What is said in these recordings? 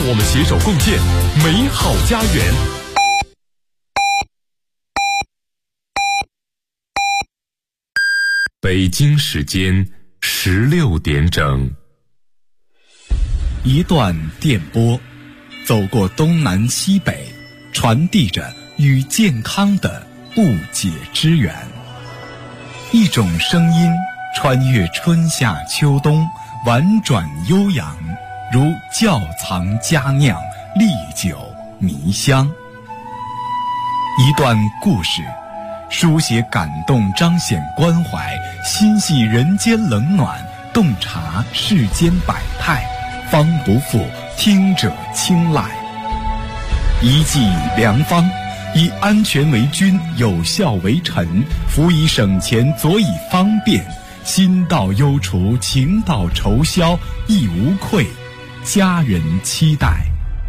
我们携手共建美好家园。北京时间16点整。 一段电波，走过东南西北，传递着与健康的不解之缘。一种声音，穿越春夏秋冬，婉转悠扬，如窖藏佳酿，历久弥香。一段故事，书写感动，彰显关怀，心系人间冷暖，洞察世间百态，方不负听者青睐。一剂良方，以安全为君，有效为臣，辅以省钱，佐以方便，心到忧除，情到愁消，亦无愧家人期待。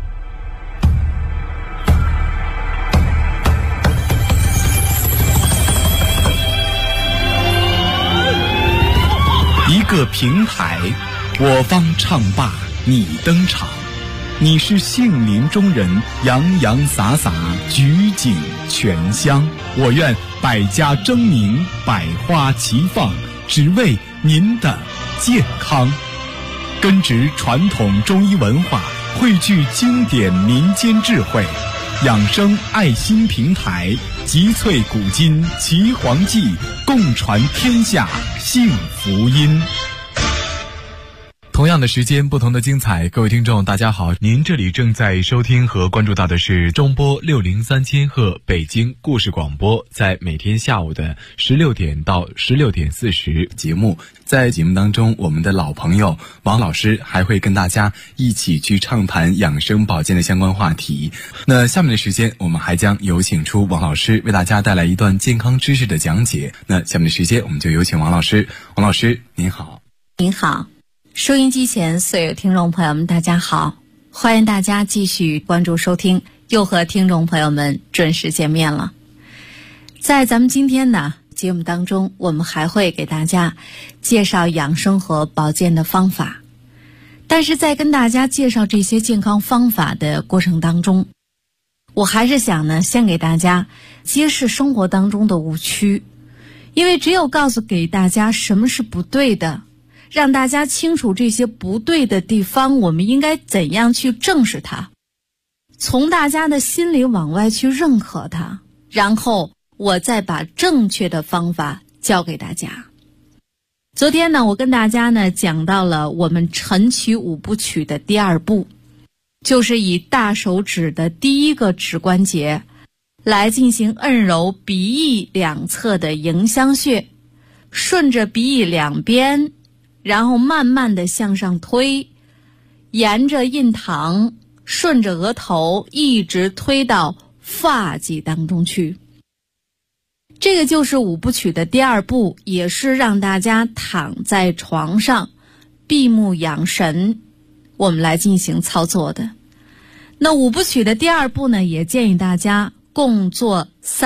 一个平台，我方唱罢你登场，你是杏林中人，洋洋洒洒，举景全香。我愿百家争鸣，百花齐放，只为您的健康。根植传统中医文化，汇聚经典民间智慧，养生爱心平台，集萃古今岐黄记，共传天下幸福音。同样的时间，不同的精彩。各位听众大家好，您这里正在收听和关注到的是中波603千赫北京故事广播，在每天下午的16点到16点40节目。在节目当中，我们的老朋友王老师还会跟大家一起去畅谈养生保健的相关话题。那下面的时间，我们还将有请出王老师为大家带来一段健康知识的讲解。那下面的时间，我们就有请王老师。王老师您好。 您好，收音机前所有听众朋友们大家好，欢迎大家继续关注收听，又和听众朋友们准时见面了。在咱们今天呢节目当中，我们还会给大家介绍养生和保健的方法，但是在跟大家介绍这些健康方法的过程当中，我还是想呢先给大家揭示生活当中的误区，因为只有告诉给大家什么是不对的，让大家清楚这些不对的地方，我们应该怎样去正视它，从大家的心里往外去认可它，然后我再把正确的方法教给大家。昨天呢，我跟大家呢讲到了我们晨曲5部曲的第2步，就是以大手指的第一个指关节来进行按揉鼻翼两侧的迎香穴，顺着鼻翼两边，然后慢慢的向上推，沿着印堂，顺着额头，一直推到发际当中去。这个就是5部曲的第2步，也是让大家躺在床上闭目养神，我们来进行操作的。那5部曲的第2步呢，也建议大家共做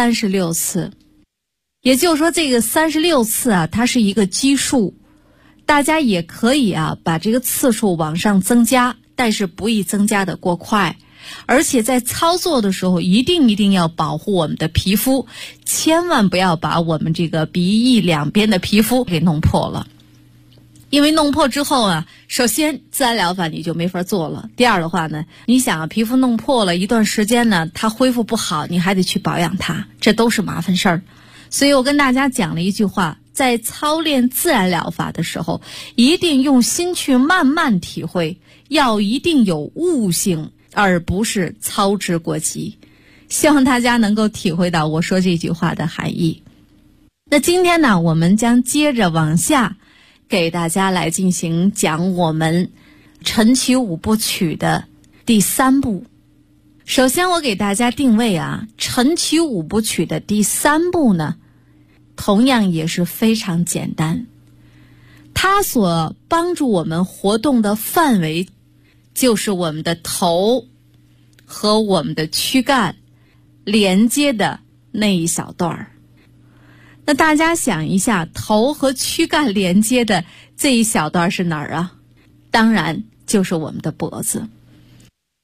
36次，也就是说这个36次啊，它是一个基数，大家也可以啊把这个次数往上增加，但是不宜增加的过快，而且在操作的时候一定要保护我们的皮肤，千万不要把我们这个鼻翼两边的皮肤给弄破了。因为弄破之后啊，首先自然疗法你就没法做了，第二的话呢，你想啊，皮肤弄破了一段时间呢，它恢复不好，你还得去保养它，这都是麻烦事儿。所以我跟大家讲了一句话，在操练自然疗法的时候，一定用心去慢慢体会，要一定有悟性，而不是操之过急。希望大家能够体会到我说这句话的含义。那今天呢，我们将接着往下给大家来进行讲我们晨曲5部曲的第3步。首先我给大家定位啊，晨曲5部曲的第3步呢，同样也是非常简单，它所帮助我们活动的范围就是我们的头和我们的躯干连接的那一小段儿。那大家想一下，头和躯干连接的这一小段是哪儿啊？当然就是我们的脖子。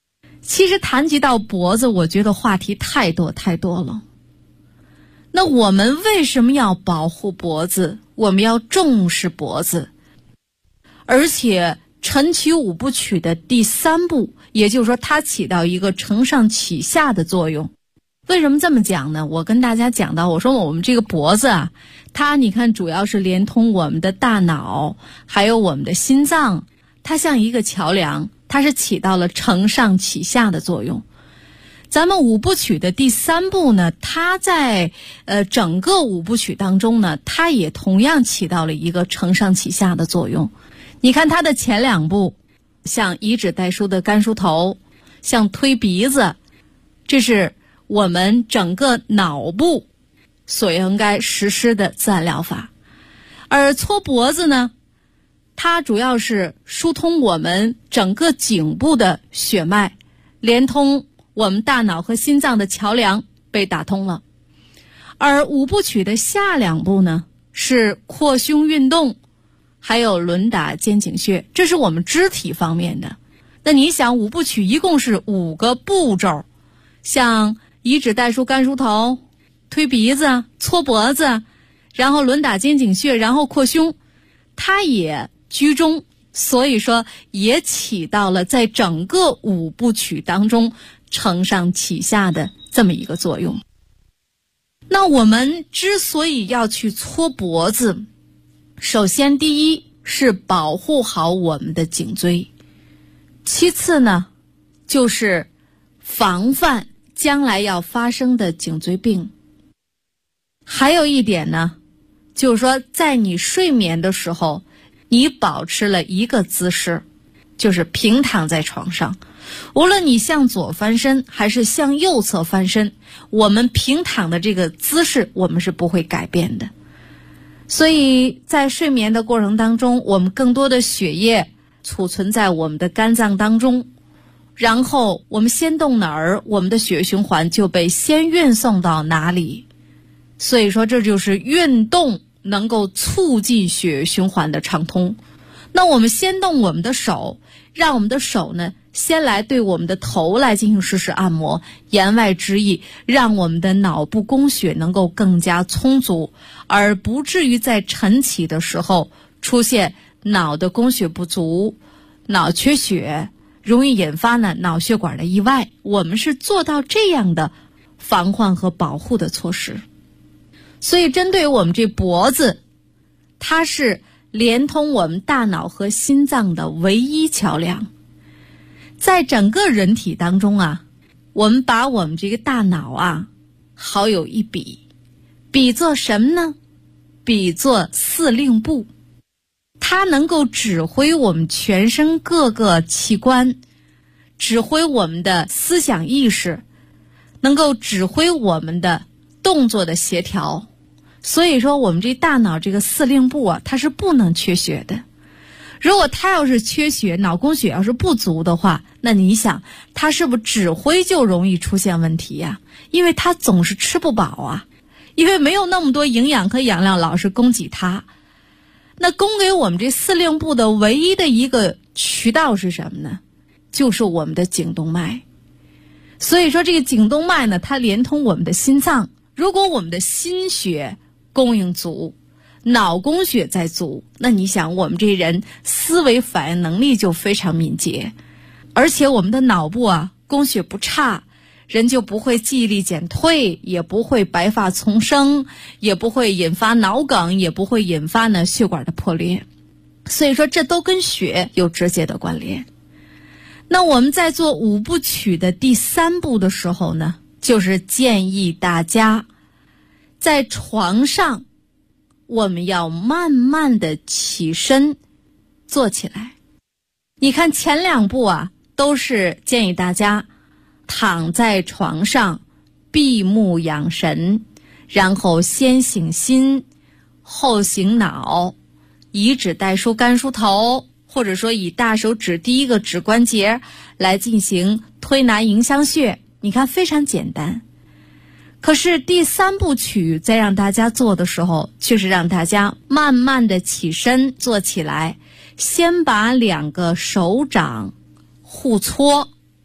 其实谈及到脖子，我觉得话题太多太多了。那我们为什么要保护脖子？我们要重视脖子，而且晨起五部曲的第3步，也就是说它起到一个承上启下的作用。为什么这么讲呢？我跟大家讲到，我说我们这个脖子啊，它你看主要是连通我们的大脑还有我们的心脏，它像一个桥梁，它是起到了承上启下的作用。咱们五部曲的第3步呢，它在整个五部曲当中呢，它也同样起到了一个承上启下的作用。你看它的前2步，像以指代书的甘梳头，像推鼻子，这是我们整个脑部所应该实施的自然疗法。而搓脖子呢，它主要是疏通我们整个颈部的血脉，连通我们大脑和心脏的桥梁被打通了。而五部曲的下2步呢，是扩胸运动，还有轮打肩颈穴，这是我们肢体方面的。那你想，五部曲一共是5个步骤，像以指代书甘梳头，推鼻子，搓脖子，然后轮打肩颈穴，然后扩胸，它也居中，所以说也起到了在整个五部曲当中承上启下的这么一个作用。那我们之所以要去搓脖子，首先第一是保护好我们的颈椎，其次呢就是防范将来要发生的颈椎病。还有一点呢，就是说在你睡眠的时候，你保持了一个姿势，就是平躺在床上，无论你向左翻身还是向右侧翻身，我们平躺的这个姿势我们是不会改变的。所以在睡眠的过程当中，我们更多的血液储存在我们的肝脏当中，然后我们先动哪儿，我们的血液循环就被先运送到哪里。所以说这就是运动能够促进血液循环的畅通。那我们先动我们的手，让我们的手呢先来对我们的头来进行实时按摩，言外之意让我们的脑部供血能够更加充足，而不至于在晨起的时候出现脑的供血不足，脑缺血，容易引发呢脑血管的意外。我们是做到这样的防患和保护的措施。所以针对我们这脖子，它是连通我们大脑和心脏的唯一桥梁。在整个人体当中啊，我们把我们这个大脑啊好有一比，比作什么呢？比作司令部。它能够指挥我们全身各个器官，指挥我们的思想意识，能够指挥我们的动作的协调。所以说我们这大脑这个司令部啊，它是不能缺血的。如果它要是缺血，脑供血要是不足的话，那你想它是不是指挥就容易出现问题呀？因为它总是吃不饱啊，因为没有那么多营养和养料老是供给它。那供给我们这司令部的唯一的一个渠道是什么呢？就是我们的颈动脉。所以说这个颈动脉呢，它连通我们的心脏。如果我们的心血供应足，脑供血在足，那你想我们这人思维反应能力就非常敏捷，而且我们的脑部啊供血不差，人就不会记忆力减退，也不会白发丛生，也不会引发脑梗，也不会引发呢血管的破裂。所以说这都跟血有直接的关联。那我们在做五部曲的第3步的时候呢，就是建议大家在床上我们要慢慢的起身坐起来。你看前2步啊都是建议大家躺在床上闭目养神，然后先醒心后醒脑，以指代书甘梳头，或者说以大手指第一个指关节来进行推拿迎香穴。你看非常简单。可是第3部曲在让大家做的时候，却是让大家慢慢的起身坐起来，先把2个手掌互搓，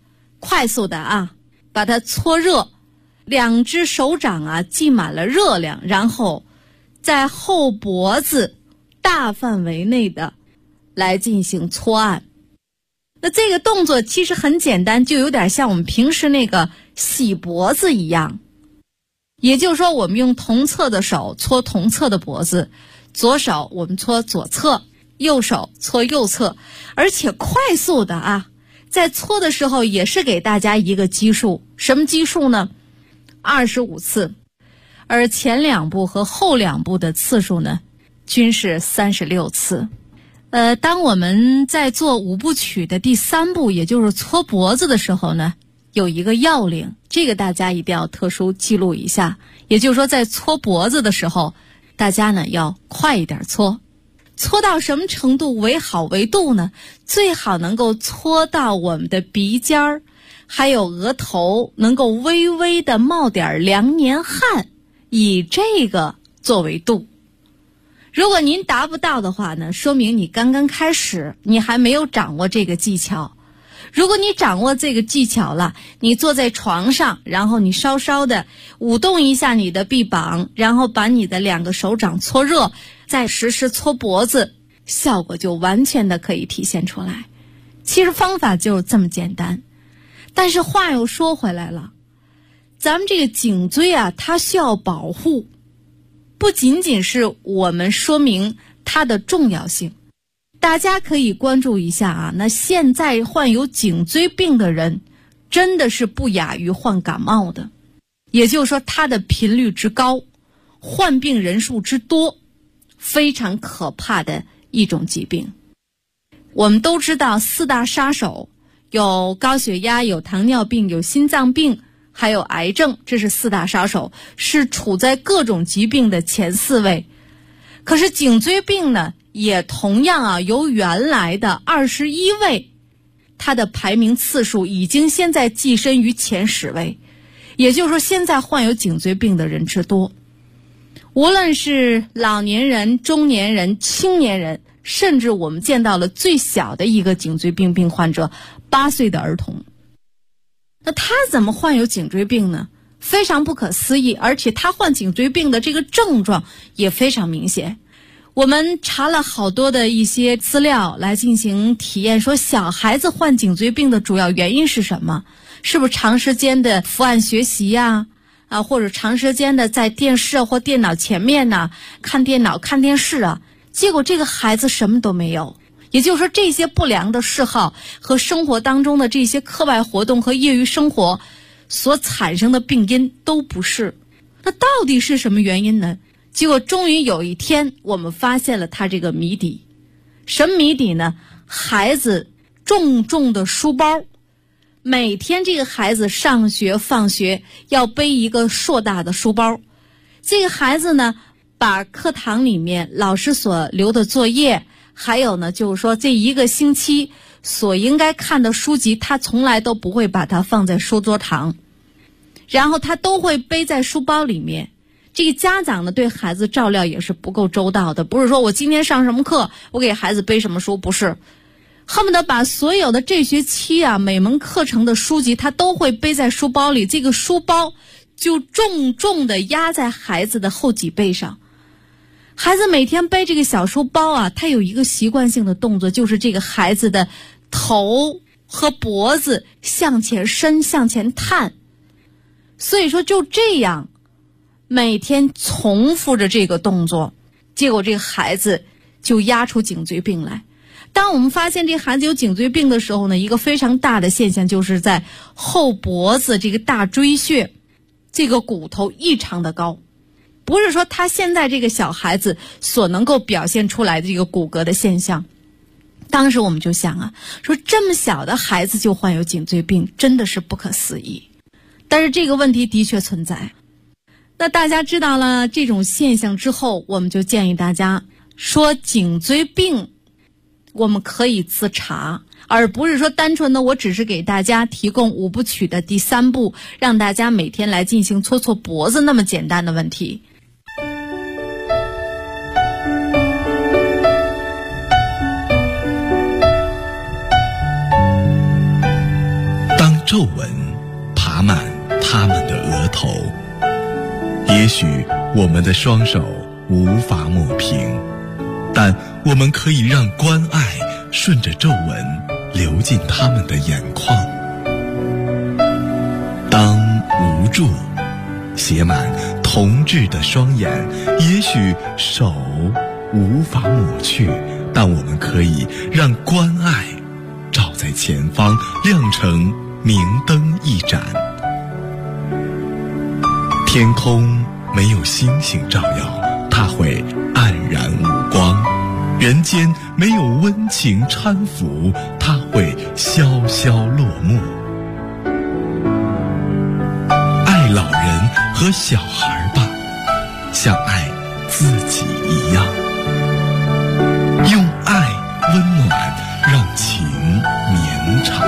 快速的啊，把它搓热，2只手掌啊浸满了热量，然后在后脖子大范围内的来进行搓按。那这个动作其实很简单，就有点像我们平时那个洗脖子一样。也就是说，我们用同侧的手搓同侧的脖子，左手我们搓左侧，右手搓右侧，而且快速的啊，在搓的时候也是给大家一个基数，什么基数呢？25次，而前2步和后2步的次数呢，均是36次。当我们在做5部曲的第3步，也就是搓脖子的时候呢，有一个要领，这个大家一定要特殊记录一下。也就是说，在搓脖子的时候，大家呢要快一点搓。搓到什么程度为好为度呢？最好能够搓到我们的鼻尖儿，还有额头能够微微的冒点凉年汗，以这个作为度。如果您达不到的话呢，说明你刚刚开始，你还没有掌握这个技巧。如果你掌握这个技巧了，你坐在床上，然后你稍稍的舞动一下你的臂膀，然后把你的2个手掌搓热，再实施搓脖子，效果就完全的可以体现出来。其实方法就是这么简单。但是话又说回来了，咱们这个颈椎啊，它需要保护，不仅仅是我们说明它的重要性。大家可以关注一下啊，那现在患有颈椎病的人真的是不亚于患感冒的，也就是说它的频率之高，患病人数之多，非常可怕的一种疾病。我们都知道4大杀手，有高血压，有糖尿病，有心脏病，还有癌症，这是4大杀手，是处在各种疾病的前4位。可是颈椎病呢，也同样啊，由原来的21位，它的排名次数已经现在跻身于前10位。也就是说，现在患有颈椎病的人之多，无论是老年人、中年人、青年人，甚至我们见到了最小的一个颈椎病病患者，8岁的儿童。那他怎么患有颈椎病呢？非常不可思议，而且他患颈椎病的这个症状也非常明显。我们查了好多的一些资料来进行体验，说小孩子患颈椎病的主要原因是什么？是不是长时间的伏案学习呀？或者长时间的在电视或电脑前面呢，看电脑看电视啊？结果这个孩子什么都没有。也就是说，这些不良的嗜好和生活当中的这些课外活动和业余生活所产生的病因都不是。那到底是什么原因呢？结果终于有一天，我们发现了他这个谜底。什么谜底呢？孩子重重的书包，每天这个孩子上学放学要背一个硕大的书包。这个孩子呢，把课堂里面老师所留的作业，还有呢，就是说这1个星期所应该看的书籍，他从来都不会把它放在书桌旁，然后他都会背在书包里面。这个家长呢，对孩子照料也是不够周到的，不是说我今天上什么课，我给孩子背什么书，不是，恨不得把所有的这学期啊每门课程的书籍他都会背在书包里，这个书包就重重的压在孩子的后脊背上。孩子每天背这个小书包啊，他有一个习惯性的动作，就是这个孩子的头和脖子向前伸，向前探。所以说就这样每天重复着这个动作，结果这个孩子就压出颈椎病来。当我们发现这孩子有颈椎病的时候呢，一个非常大的现象就是在后脖子这个大椎穴，这个骨头异常的高。不是说他现在这个小孩子所能够表现出来的这个骨骼的现象。当时我们就想啊，说这么小的孩子就患有颈椎病，真的是不可思议。但是这个问题的确存在。那大家知道了这种现象之后，我们就建议大家说，颈椎病我们可以自查，而不是说单纯的我只是给大家提供5部曲的第3步，让大家每天来进行搓搓脖子那么简单的问题。 皱纹爬满他们的额头。也许我们的双手无法抹平，但我们可以让关爱顺着皱纹流进他们的眼眶。当无助写满同志的双眼，也许手无法抹去，但我们可以让关爱照在前方，亮成明灯一盏。天空没有星星照耀，它会黯然无光；人间没有温情搀扶，它会萧萧落幕。爱老人和小孩吧，像爱自己一样，用爱温暖，让情绵长。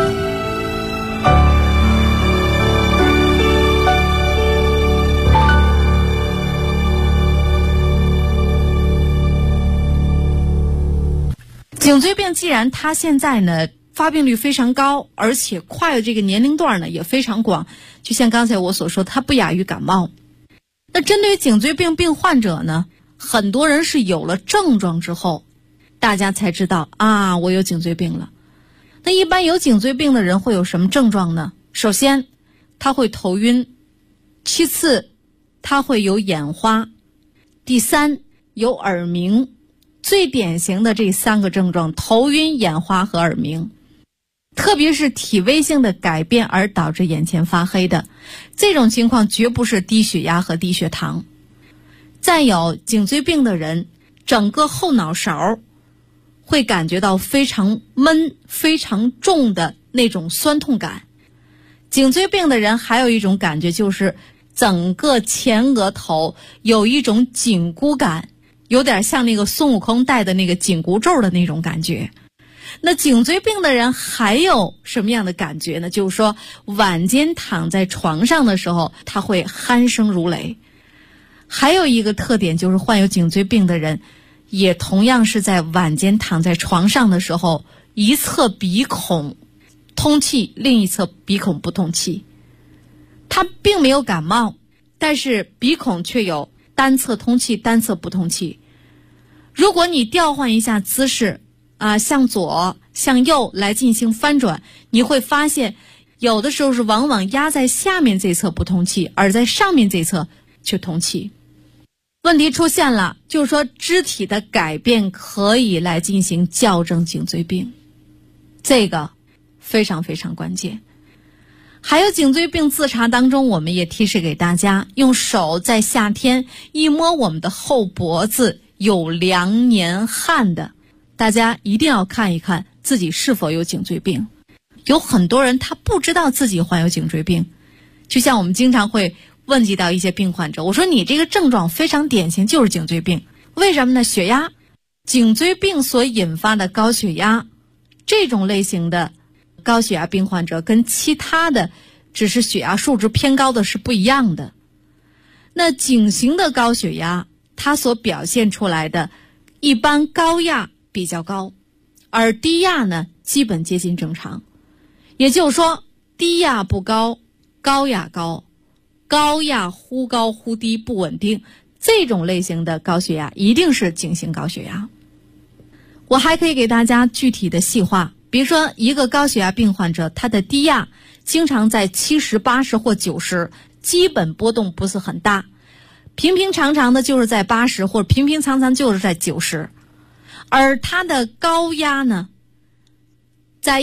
颈椎病既然它现在呢发病率非常高，而且跨越这个年龄段呢也非常广，就像刚才我所说，它不亚于感冒。那针对于颈椎病病患者呢，很多人是有了症状之后，大家才知道啊，我有颈椎病了。那一般有颈椎病的人会有什么症状呢？首先，他会头晕；其次，他会有眼花；第三，有耳鸣。最典型的这3个症状，头晕、眼花和耳鸣，特别是体位性的改变而导致眼前发黑的这种情况，绝不是低血压和低血糖。再有，颈椎病的人整个后脑勺会感觉到非常闷、非常重的那种酸痛感。颈椎病的人还有一种感觉，就是整个前额头有一种紧箍感，有点像那个孙悟空戴的那个紧箍咒的那种感觉。那颈椎病的人还有什么样的感觉呢？就是说晚间躺在床上的时候，他会鼾声如雷。还有一个特点就是患有颈椎病的人也同样是在晚间躺在床上的时候，一侧鼻孔通气，另一侧鼻孔不通气。他并没有感冒，但是鼻孔却有单侧通气，单侧不通气。如果你调换一下姿势向左向右来进行翻转，你会发现有的时候是往往压在下面这侧不通气，而在上面这侧却通气。问题出现了，就是说肢体的改变可以来进行校正颈椎病，这个非常非常关键。还有颈椎病自查当中，我们也提示给大家，用手在夏天一摸我们的后脖子有凉黏汗的，大家一定要看一看自己是否有颈椎病。有很多人他不知道自己患有颈椎病，就像我们经常会问及到一些病患者，我说你这个症状非常典型，就是颈椎病。为什么呢？血压，颈椎病所引发的高血压，这种类型的高血压病患者跟其他的只是血压数值偏高的是不一样的。那颈型的高血压，它所表现出来的一般高压比较高，而低压呢基本接近正常。也就是说低压不高，高压高，高压忽高忽低不稳定，这种类型的高血压一定是颈型高血压。我还可以给大家具体的细化，比如说一个高血压病患者，他的低压经常在70、80或90，基本波动不是很大，平平常常的就是在80，或者平平常常就是在90。而他的高压呢，在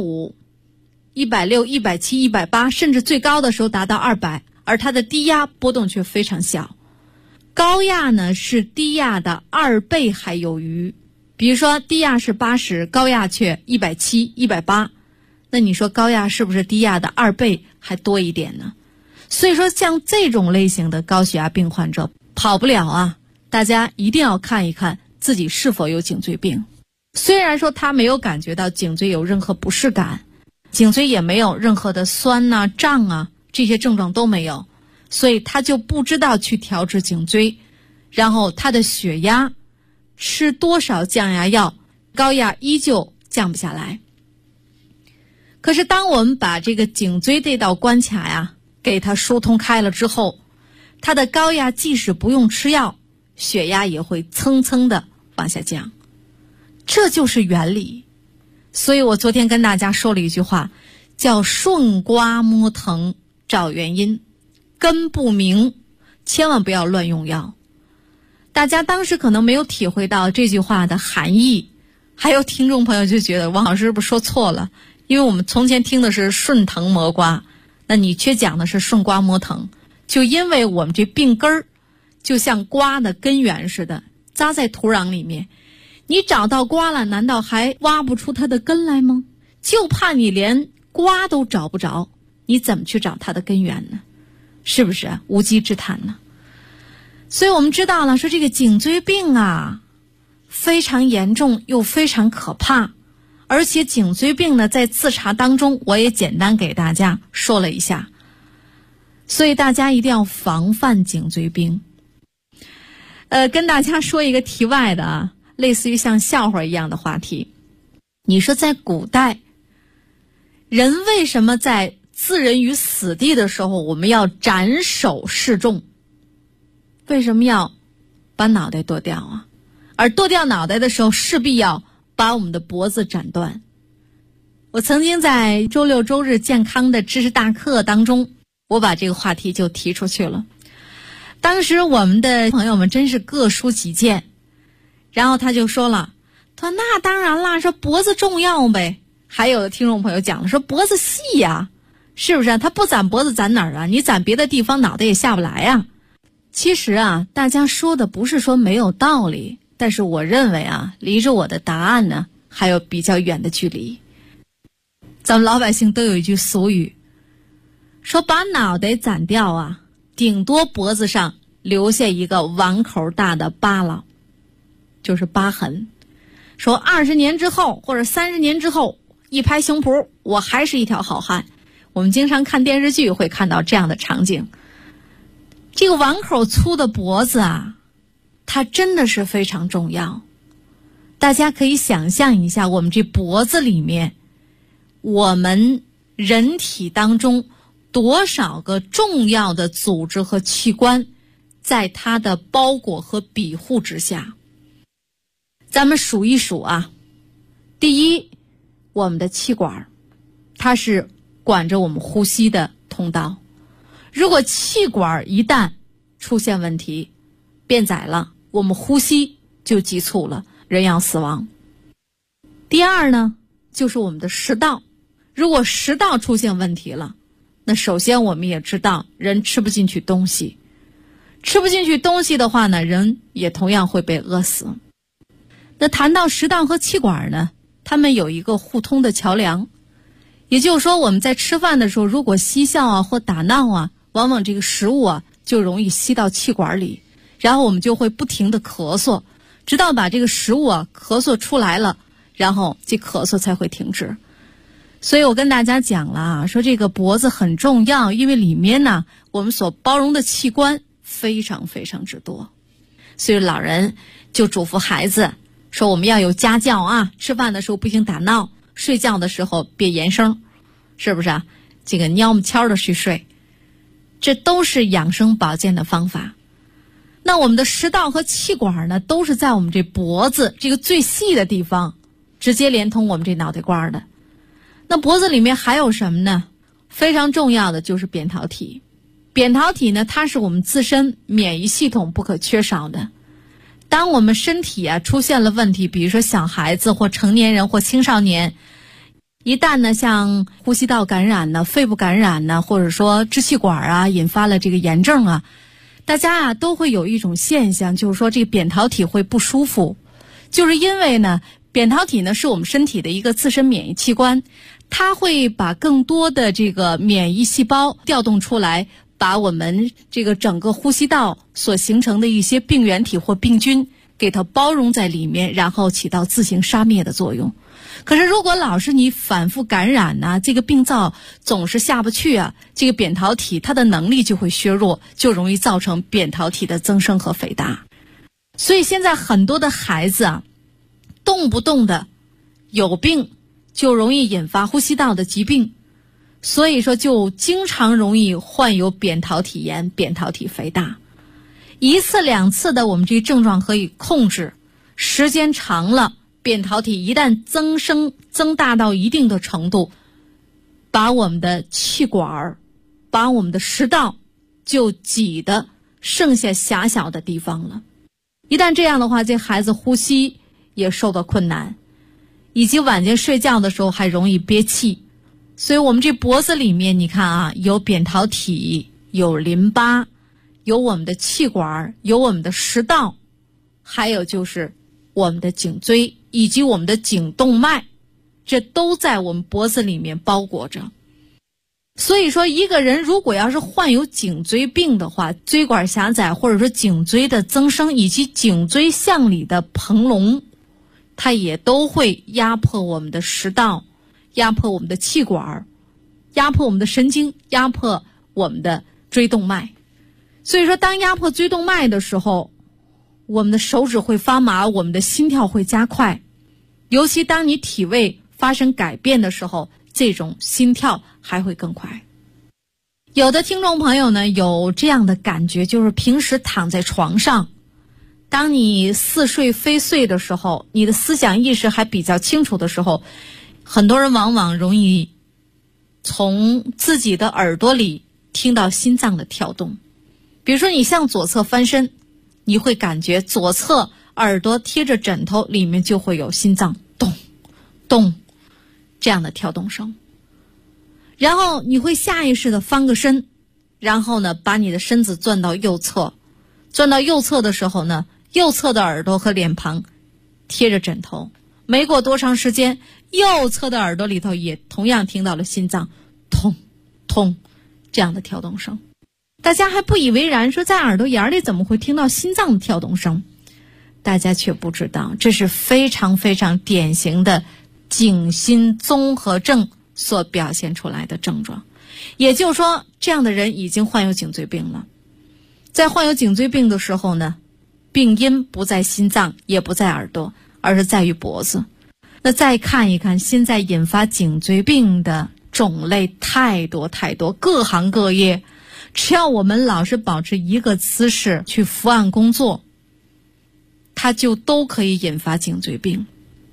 150、160、170、180，甚至最高的时候达到200，而他的低压波动却非常小。高压呢是低压的2倍还有余，比如说低压是80，高压却170、180，那你说高压是不是低压的2倍还多一点呢？所以说像这种类型的高血压病患者跑不了啊，大家一定要看一看自己是否有颈椎病。虽然说他没有感觉到颈椎有任何不适感，颈椎也没有任何的酸啊、胀啊，这些症状都没有，所以他就不知道去调治颈椎，然后他的血压吃多少降压药，高压依旧降不下来。 可是当我们把这个颈椎这道关卡呀给它疏通开了之后，它的高压即使不用吃药，血压也会蹭蹭的往下降，这就是原理。所以我昨天跟大家说了一句话，叫顺刮摸疼找原因，根不明千万不要乱用药。大家当时可能没有体会到这句话的含义，还有听众朋友就觉得王老师是不是说错了，因为我们从前听的是顺藤摸瓜，那你却讲的是顺刮摸疼。就因为我们这病根儿就像瓜的根源似的，扎在土壤里面，你找到瓜了，难道还挖不出它的根来吗？就怕你连瓜都找不着，你怎么去找它的根源呢？是不是无稽之谈呢？所以我们知道了，说这个颈椎病啊非常严重又非常可怕，而且颈椎病呢在自查当中我也简单给大家说了一下，所以大家一定要防范颈椎病。跟大家说一个题外的啊，类似于像笑话一样的话题。你说在古代，人为什么在置人于死地的时候我们要斩首示众？为什么要把脑袋剁掉啊？而剁掉脑袋的时候势必要把我们的脖子斩断。我曾经在周六周日健康的知识大课当中，我把这个话题就提出去了。当时我们的朋友们真是各抒己见，然后他就说了，他说那当然啦，说脖子重要呗。还有的听众朋友讲了，说脖子细呀，是不是？他不攒脖子攒哪儿啊？你攒别的地方脑袋也下不来啊。其实啊，大家说的不是说没有道理，但是我认为啊，离着我的答案呢还有比较远的距离。咱们老百姓都有一句俗语，说把脑袋斩掉啊，顶多脖子上留下一个碗口大的疤了，就是疤痕。说20年之后或者30年之后，一拍胸脯，我还是一条好汉。我们经常看电视剧会看到这样的场景。这个碗口粗的脖子啊，它真的是非常重要。大家可以想象一下，我们这脖子里面，我们人体当中多少个重要的组织和器官在它的包裹和庇护之下。咱们数一数啊，第一，我们的气管，它是管着我们呼吸的通道。如果气管一旦出现问题，变窄了，我们呼吸就急促了，人要死亡。第二呢，就是我们的食道，如果食道出现问题了，那首先我们也知道人吃不进去东西，吃不进去东西的话呢，人也同样会被饿死。那谈到食道和气管呢，它们有一个互通的桥梁，也就是说我们在吃饭的时候，如果嬉笑啊或打闹啊，往往这个食物啊就容易吸到气管里，然后我们就会不停地咳嗽，直到把这个食物啊咳嗽出来了，然后这咳嗽才会停止。所以我跟大家讲了啊，说这个脖子很重要，因为里面呢我们所包容的器官非常非常之多。所以老人就嘱咐孩子说，我们要有家教啊，吃饭的时候不行打闹，睡觉的时候别言声，是不是啊？这个蔫么悄的去睡，这都是养生保健的方法。那我们的食道和气管呢，都是在我们这脖子这个最细的地方，直接连通我们这脑袋瓜的。那脖子里面还有什么呢？非常重要的就是扁桃体。扁桃体呢，它是我们自身免疫系统不可缺少的。当我们身体啊出现了问题，比如说小孩子或成年人或青少年，一旦呢像呼吸道感染呢、肺部感染呢，或者说支气管啊引发了这个炎症啊，大家啊都会有一种现象，就是说这个扁桃体会不舒服，就是因为呢扁桃体呢是我们身体的一个自身免疫器官，它会把更多的这个免疫细胞调动出来，把我们这个整个呼吸道所形成的一些病原体或病菌给它包容在里面，然后起到自行杀灭的作用。可是如果老是你反复感染啊，这个病灶总是下不去啊，这个扁桃体它的能力就会削弱，就容易造成扁桃体的增生和肥大。所以现在很多的孩子啊，动不动的有病就容易引发呼吸道的疾病，所以说就经常容易患有扁桃体炎、扁桃体肥大。1次2次的我们这症状可以控制，时间长了，扁桃体一旦增大到一定的程度，把我们的气管、把我们的食道就挤得剩下狭小的地方了。一旦这样的话，这孩子呼吸也受到困难，以及晚间睡觉的时候还容易憋气。所以我们这脖子里面你看啊，有扁桃体，有淋巴，有我们的气管，有我们的食道，还有就是我们的颈椎以及我们的颈动脉，这都在我们脖子里面包裹着。所以说一个人如果要是患有颈椎病的话，椎管狭窄或者说颈椎的增生以及颈椎向里的膨隆，它也都会压迫我们的食道，压迫我们的气管，压迫我们的神经，压迫我们的椎动脉。所以说当压迫椎动脉的时候，我们的手指会发麻，我们的心跳会加快，尤其当你体位发生改变的时候，这种心跳还会更快。有的听众朋友呢有这样的感觉，就是平时躺在床上，当你似睡非睡的时候，你的思想意识还比较清楚的时候，很多人往往容易从自己的耳朵里听到心脏的跳动。比如说你向左侧翻身，你会感觉左侧耳朵贴着枕头，里面就会有心脏咚咚这样的跳动声。然后你会下意识的翻个身，然后呢把你的身子转到右侧，转到右侧的时候呢，右侧的耳朵和脸庞贴着枕头，没过多长时间，右侧的耳朵里头也同样听到了心脏咚咚这样的跳动声。大家还不以为然，说在耳朵眼里怎么会听到心脏的跳动声？大家却不知道，这是非常非常典型的颈心综合症所表现出来的症状。也就是说，这样的人已经患有颈椎病了。在患有颈椎病的时候呢，病因不在心脏，也不在耳朵，而是在于脖子。那再看一看，现在引发颈椎病的种类太多太多，各行各业，只要我们老是保持一个姿势去伏案工作，它就都可以引发颈椎病。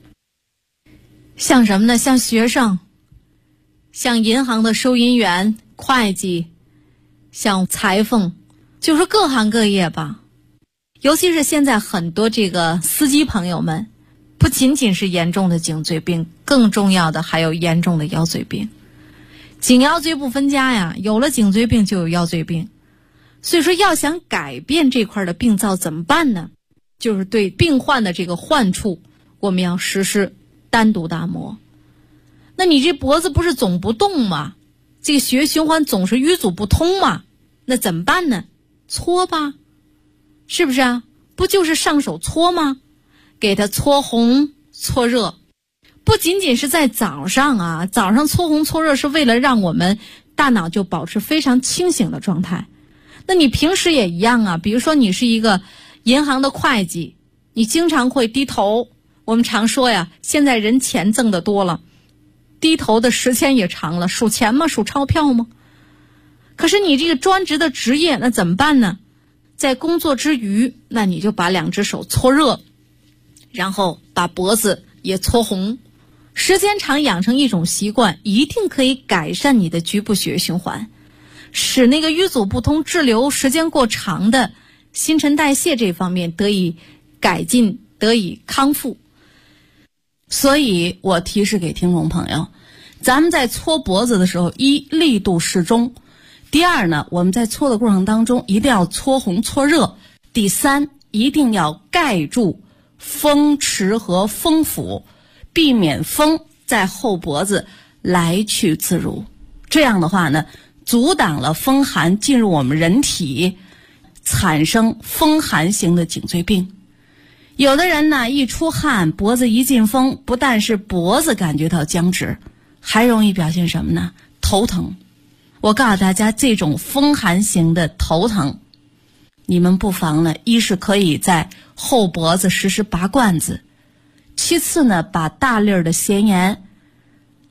像什么呢？像学生，像银行的收银员、会计，像裁缝，就是各行各业吧。尤其是现在很多这个司机朋友们，不仅仅是严重的颈椎病，更重要的还有严重的腰椎病。颈腰椎不分家呀，有了颈椎病就有腰椎病。所以说要想改变这块的病灶怎么办呢？就是对病患的这个患处，我们要实施单独打磨。那你这脖子不是总不动吗？这个血液循环总是淤阻不通吗？那怎么办呢？搓吧，是不是啊？不就是上手搓吗？给它搓红搓热。不仅仅是在早上啊，早上搓红搓热是为了让我们大脑就保持非常清醒的状态。那你平时也一样啊，比如说你是一个银行的会计，你经常会低头。我们常说呀，现在人钱挣得多了，低头的时间也长了，数钱吗？数钞票吗？可是你这个专职的职业，那怎么办呢？在工作之余，那你就把2只手搓热，然后把脖子也搓红，时间长养成一种习惯，一定可以改善你的局部血液循环，使那个淤阻不通、滞留时间过长的新陈代谢这方面得以改进，得以康复。所以我提示给听众朋友，咱们在搓脖子的时候，一，力度适中；第二呢，我们在搓的过程当中一定要搓红搓热；第三，一定要盖住风池和风府，避免风在后脖子来去自如。这样的话呢，阻挡了风寒进入我们人体，产生风寒型的颈椎病。有的人呢，一出汗，脖子一进风，不但是脖子感觉到僵直，还容易表现什么呢？头疼。我告诉大家，这种风寒型的头疼，你们不妨呢，一是可以在后脖子实施拔罐子，其次呢，把大粒儿的咸盐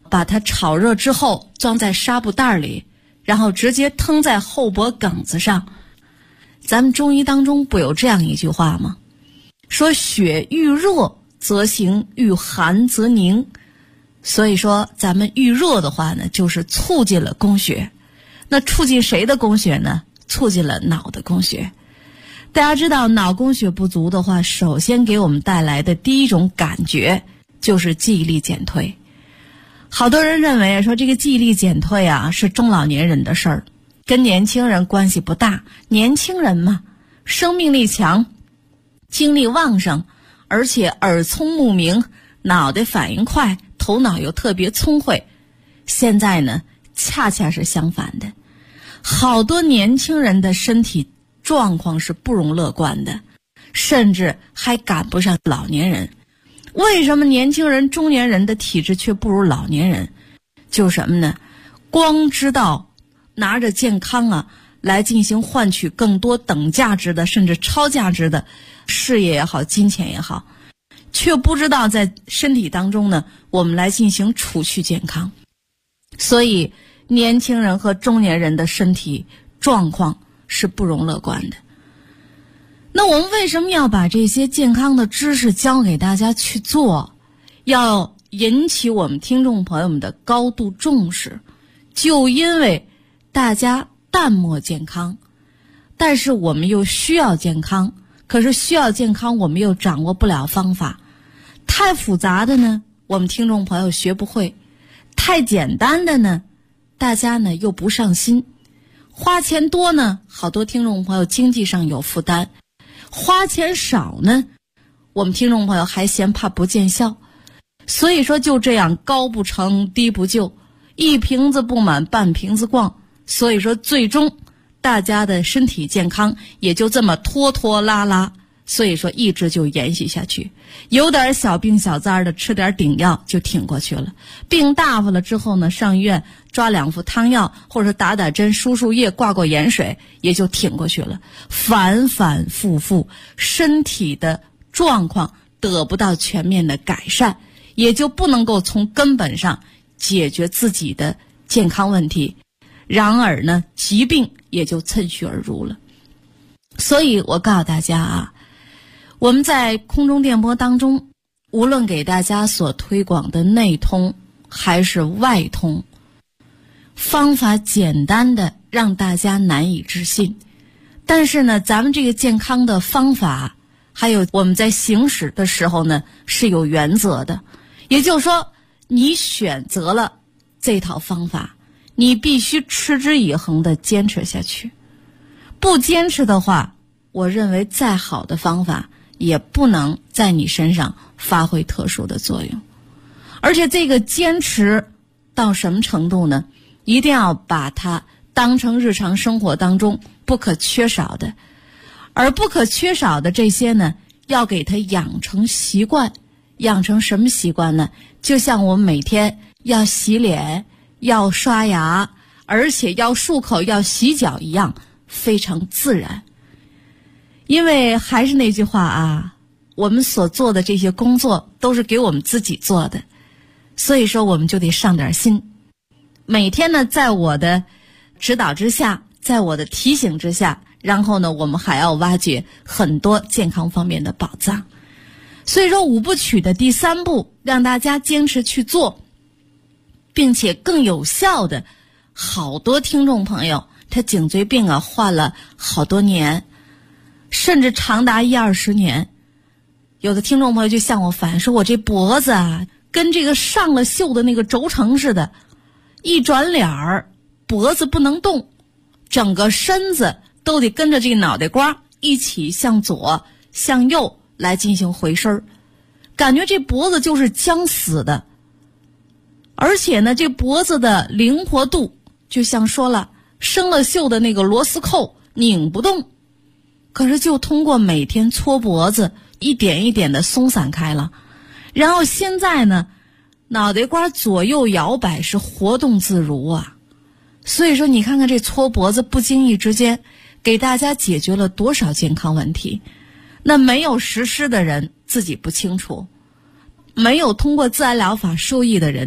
把它炒热之后装在纱布袋里，然后直接腾在后脖梗子上。咱们中医当中不有这样一句话吗？说血遇热则行，遇寒则凝。所以说咱们遇热的话呢，就是促进了供血。那促进谁的供血呢？促进了脑的供血。大家知道脑供血不足的话，首先给我们带来的第一种感觉就是记忆力减退。好多人认为说这个记忆力减退啊是中老年人的事儿，跟年轻人关系不大。年轻人嘛，生命力强，精力旺盛，而且耳聪目明，脑袋反应快，头脑又特别聪慧。现在呢，恰恰是相反的，好多年轻人的身体状况是不容乐观的，甚至还赶不上老年人。为什么年轻人、中年人的体质却不如老年人？就什么呢？光知道拿着健康啊来进行换取更多等价值的甚至超价值的事业也好，金钱也好，却不知道在身体当中呢我们来进行储蓄健康。所以年轻人和中年人的身体状况是不容乐观的。那我们为什么要把这些健康的知识教给大家去做，要引起我们听众朋友们的高度重视？就因为大家淡漠健康，但是我们又需要健康，可是需要健康我们又掌握不了方法。太复杂的呢我们听众朋友学不会，太简单的呢大家呢又不上心，花钱多呢好多听众朋友经济上有负担，花钱少呢我们听众朋友还嫌怕不见效。所以说就这样高不成低不就，一瓶子不满半瓶子逛。所以说最终大家的身体健康也就这么拖拖拉拉，所以说一直就延续下去。有点小病小灾的吃点顶药就挺过去了，病大发了之后呢上医院抓2副汤药或者打打针输输液挂过盐水也就挺过去了。反反复复身体的状况得不到全面的改善，也就不能够从根本上解决自己的健康问题，然而呢疾病也就趁虚而入了。所以我告诉大家啊，我们在空中电波当中无论给大家所推广的内通还是外通，方法简单的让大家难以置信，但是呢咱们这个健康的方法还有我们在行使的时候呢是有原则的。也就是说你选择了这套方法，你必须持之以恒的坚持下去。不坚持的话，我认为再好的方法也不能在你身上发挥特殊的作用。而且这个坚持到什么程度呢？一定要把它当成日常生活当中不可缺少的，而不可缺少的这些呢要给它养成习惯。养成什么习惯呢？就像我们每天要洗脸，要刷牙，而且要漱口，要洗脚一样，非常自然。因为还是那句话啊，我们所做的这些工作都是给我们自己做的，所以说我们就得上点心。每天呢在我的指导之下，在我的提醒之下，然后呢我们还要挖掘很多健康方面的宝藏。所以说5部曲的第3步，让大家坚持去做，并且更有效的。好多听众朋友他颈椎病啊患了好多年，甚至长达10-20年。有的听众朋友就向我反映说，我这脖子啊跟这个上了锈的那个轴承似的，一转脸儿脖子不能动，整个身子都得跟着这脑袋瓜一起向左向右来进行回身，感觉这脖子就是僵死的。而且呢这脖子的灵活度就像说了生了锈的那个螺丝扣拧不动，可是就通过每天搓脖子一点一点的松散开了。然后现在呢脑袋瓜左右摇摆是活动自如啊。所以说你看看这搓脖子不经意之间给大家解决了多少健康问题。那没有实施的人自己不清楚，没有通过自然疗法受益的人，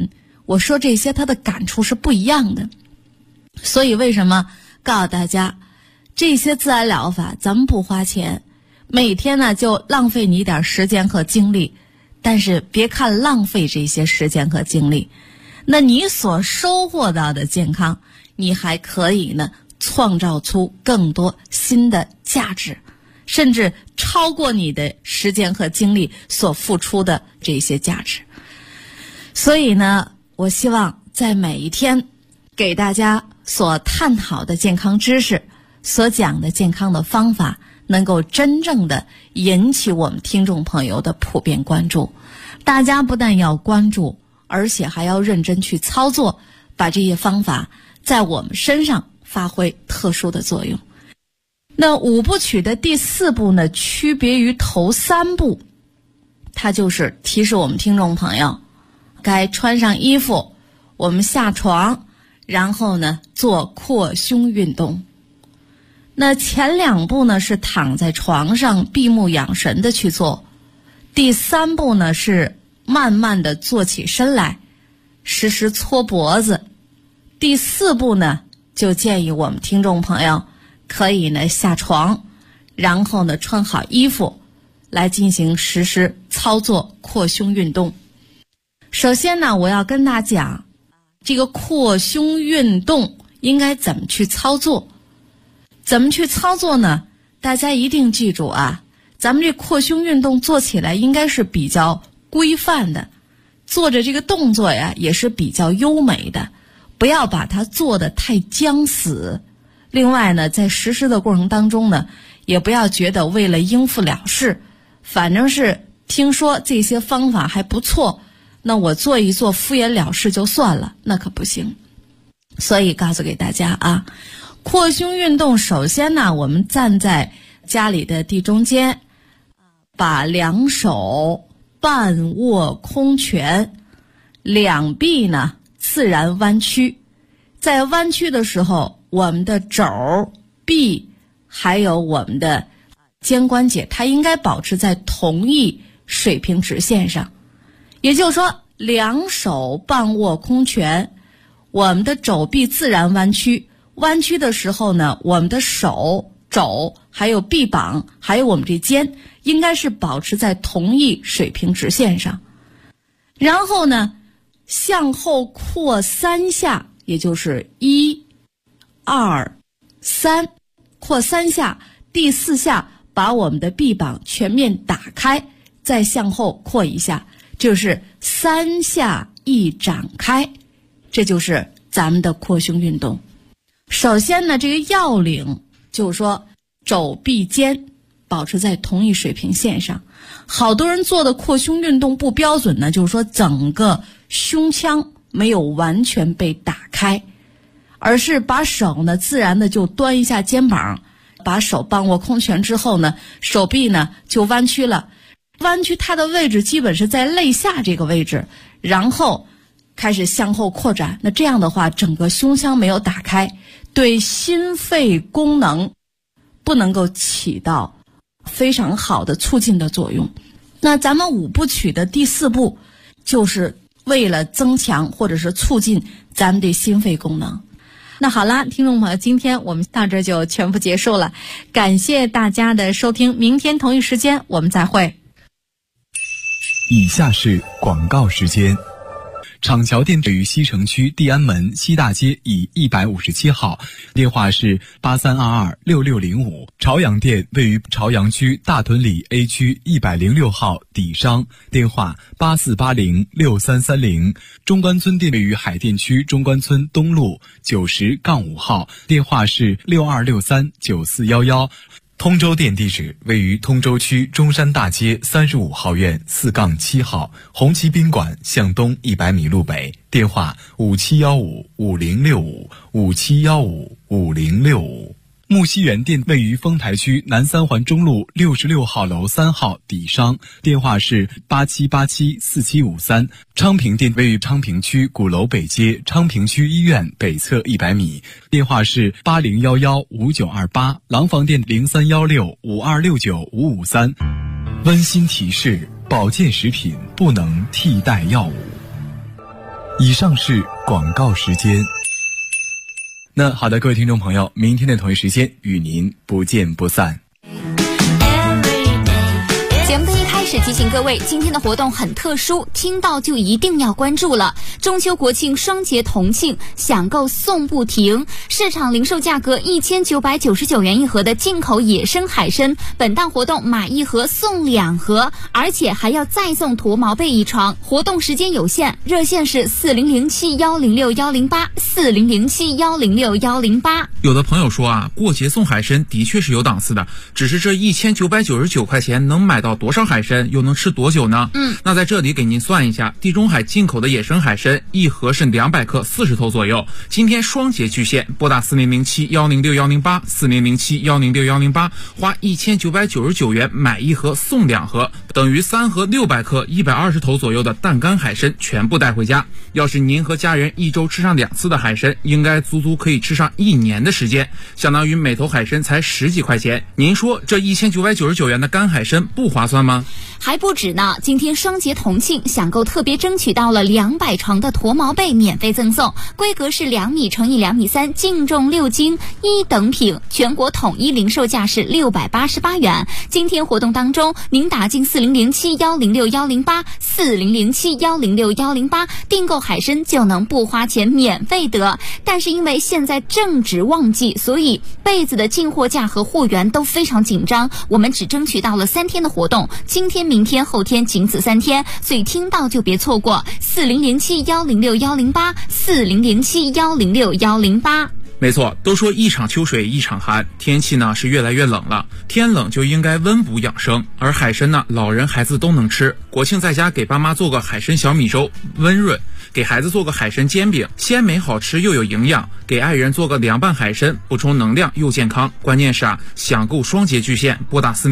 我说这些他的感触是不一样的。所以为什么告诉大家，这些自然疗法咱们不花钱，每天呢就浪费你一点时间和精力，但是别看浪费这些时间和精力，那你所收获到的健康，你还可以呢创造出更多新的价值，甚至超过你的时间和精力所付出的这些价值。所以呢，我希望在每一天给大家所探讨的健康知识，所讲的健康的方法，能够真正的引起我们听众朋友的普遍关注。大家不但要关注，而且还要认真去操作，把这些方法在我们身上发挥特殊的作用。那5部曲的第4步呢，区别于头3步，它就是提示我们听众朋友该穿上衣服，我们下床，然后呢做扩胸运动。那前2步呢是躺在床上闭目养神的去做，第3步呢是慢慢的坐起身来，时时搓脖子。第4步呢就建议我们听众朋友可以呢下床，然后呢穿好衣服来进行实施操作扩胸运动。首先呢，我要跟大家讲这个扩胸运动应该怎么去操作。怎么去操作呢？大家一定记住啊，咱们这扩胸运动做起来应该是比较规范的，做着这个动作呀也是比较优美的，不要把它做得太僵死。另外呢，在实施的过程当中呢，也不要觉得为了应付了事，反正是听说这些方法还不错，那我做一做敷衍了事就算了，那可不行。所以告诉给大家啊，扩胸运动首先呢，我们站在家里的地中间，把2手半握空拳，2臂呢自然弯曲。在弯曲的时候，我们的肘、臂还有我们的肩关节，它应该保持在同一水平直线上。也就是说，2手半握空拳，我们的肘臂自然弯曲。弯曲的时候呢，我们的手、肘还有臂膀还有我们这肩应该是保持在同一水平直线上。然后呢，向后扩3下，也就是1、2、3，扩3下，第4下把我们的臂膀全面打开，再向后扩1下，就是3下一展开，这就是咱们的扩胸运动。首先呢，这个要领就是说肘臂肩保持在同一水平线上。好多人做的扩胸运动不标准呢，就是说整个胸腔没有完全被打开，而是把手呢自然的就端一下肩膀，把手半握空拳之后呢，手臂呢就弯曲了，弯曲它的位置基本是在肋下这个位置，然后开始向后扩展。那这样的话，整个胸腔没有打开，对心肺功能不能够起到非常好的促进的作用。那咱们5部曲的第4步就是为了增强或者是促进咱们的心肺功能。那好了，听众朋友，今天我们到这就全部结束了，感谢大家的收听，明天同一时间我们再会。 以下是广告时间。厂桥店位于西城区地安门西大街以157号，电话是83226605。朝阳店位于朝阳区大屯里 A 区106号底商，电话84806330。中关村店位于海淀区中关村东路90-5号，电话是62639411。通州店地址位于通州区中山大街35号院4-7号，红旗宾馆向东100米路北，电话57155065，57155065。木樨园店位于丰台区南三环中路66号楼3号底商，电话是87874753。昌平店位于昌平区鼓楼北街昌平区医院北侧100米，电话是80115928。廊坊店031652695553。温馨提示：保健食品不能替代药物。 以上是广告时间。那好的，各位听众朋友，明天的同一时间与您不见不散。 节目的一开始提醒各位，今天的活动很特殊，听到就一定要关注了。中秋国庆双节同庆，享购送不停，市场零售价格1999元一盒的进口野生海参，本档活动买一盒送2盒，而且还要再送驼毛被1床。活动时间有限，热线是4007106108，4007106108。 有的朋友说啊，过节送海参的确是有档次的，只是这1999块钱能买到多少海参，又能吃多久呢？那在这里给您算一下，地中海进口的野生海参一盒是200克，40头左右。今天双节巨献，拨打4007106108，4007106108，花1999元买一盒送2盒，等于3盒600克，120头左右的淡干海参全部带回家。要是您和家人一周吃上2次的海参，应该足足可以吃上1年的时间，相当于每头海参才10几块钱。您说这1999元的干海参不划算吗？ 还不止呢，今天双节同庆，享购特别争取到了200床的驼毛被免费赠送，规格是2米乘以2米3，净重6斤，1等品，全国统一零售价是688元。今天活动当中，您打进4007106108，4007106108，订购海参就能不花钱免费得。但是因为现在正值旺季，所以被子的进货价和货源都非常紧张，我们只争取到了3天的活动，今天、明天、后天仅此3天，所以听到就别错过，4007106108，4007106108。 没错，都说一场秋水一场寒，天气呢是越来越冷了，天冷就应该温补养生，而海参呢，老人孩子都能吃。国庆在家给爸妈做个海参小米粥，温润；给孩子做个海参煎饼，鲜美好吃又有营养；给爱人做个凉拌海参，补充能量又健康。关键是啊，享购双节巨献，拨打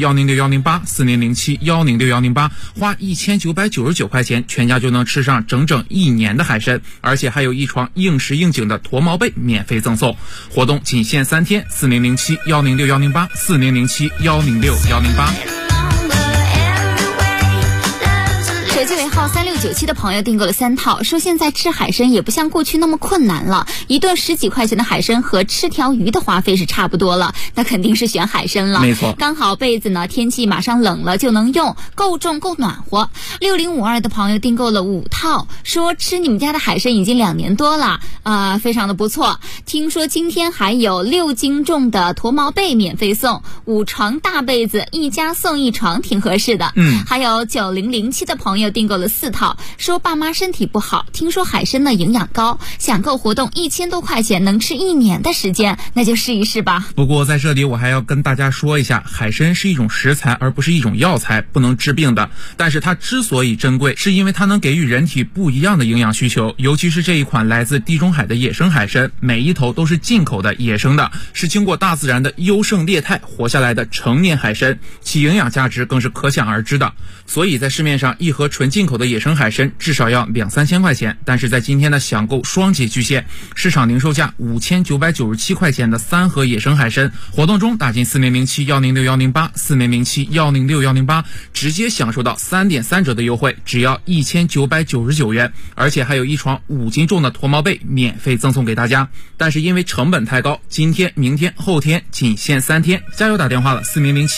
4007106108，4007106108，花1999块钱，全家就能吃上整整1年的海参，而且还有1床硬实硬颈的驼毛被免费赠送。活动仅限3天，4007106108，4007106108。 手机尾号3697的朋友订购了3套，说现在吃海参也不像过去那么困难了，一顿10几块钱的海参和吃条鱼的花费是差不多了，那肯定是选海参了。 没错， 刚好被子呢，天气马上冷了就能用，够重够暖和。6052的朋友订购了5套，说吃你们家的海参已经2年多了，非常的不错。听说今天还有6斤重的驼毛被免费送，5床大被子1家送1床，挺合适的。还有9007的朋友订购了4套，说爸妈身体不好，听说海参呢营养高，享购活动1000多块钱能吃1年的时间，那就试一试吧。 不过在这里我还要跟大家说一下，海参是一种食材而不是一种药材，不能治病的，但是它之所以珍贵，是因为它能给予人体不一样的营养需求，尤其是这一款来自地中海的野生海参，每一头都是进口的野生的，是经过大自然的优胜劣汰活下来的成年海参，其营养价值更是可想而知的。所以在市面上一盒纯进口的野生海参至少要2-3千块钱，但是在今天的享购双节巨献，市场零售价5997块钱的3盒野生海参，活动中打进4007106108，4007106108，直接享受到3.3折的优惠，只要1999元，而且还有1床5斤重的驼毛被免费赠送给大家。但是因为成本太高，今天、明天、后天仅限3天，加油打电话了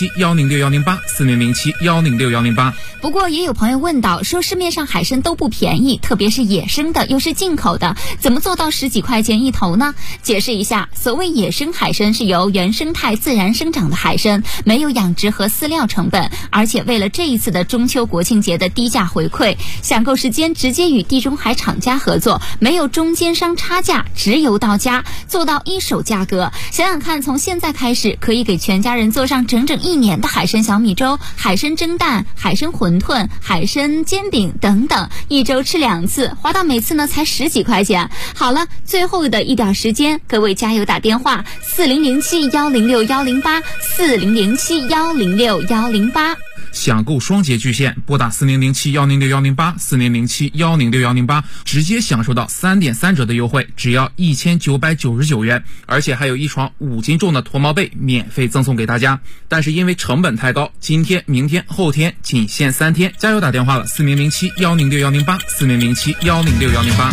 ，4007106108，4007106108。 不过也有朋友问到，说市面上海参都不便宜，特别是野生的又是进口的，怎么做到10几块钱一头呢？解释一下，所谓野生海参是由原生态自然生长的海参，没有养殖和饲料成本，而且为了这一次的中秋国庆节的低价回馈，享购时间直接与地中海厂家合作，没有中间商差价，直邮到家，做到一手价格。想想看，从现在开始可以给全家人做上整整1年的海参小米粥、海参蒸蛋、海参馄饨、海参煎饼等等，一周吃2次，花到每次呢才10几块钱。好了，最后的一点时间，各位加油打电话，4007106108，4007106108。 享购双节巨献，拨打4007-106-108 4007-106-108，直接享受到3.3折的优惠，只要1999元，而且还有一床5斤重的脱毛被免费赠送给大家。但是因为成本太高，今天、明天、后天仅限3天，加油打电话了，4007-106-108 4007-106-108。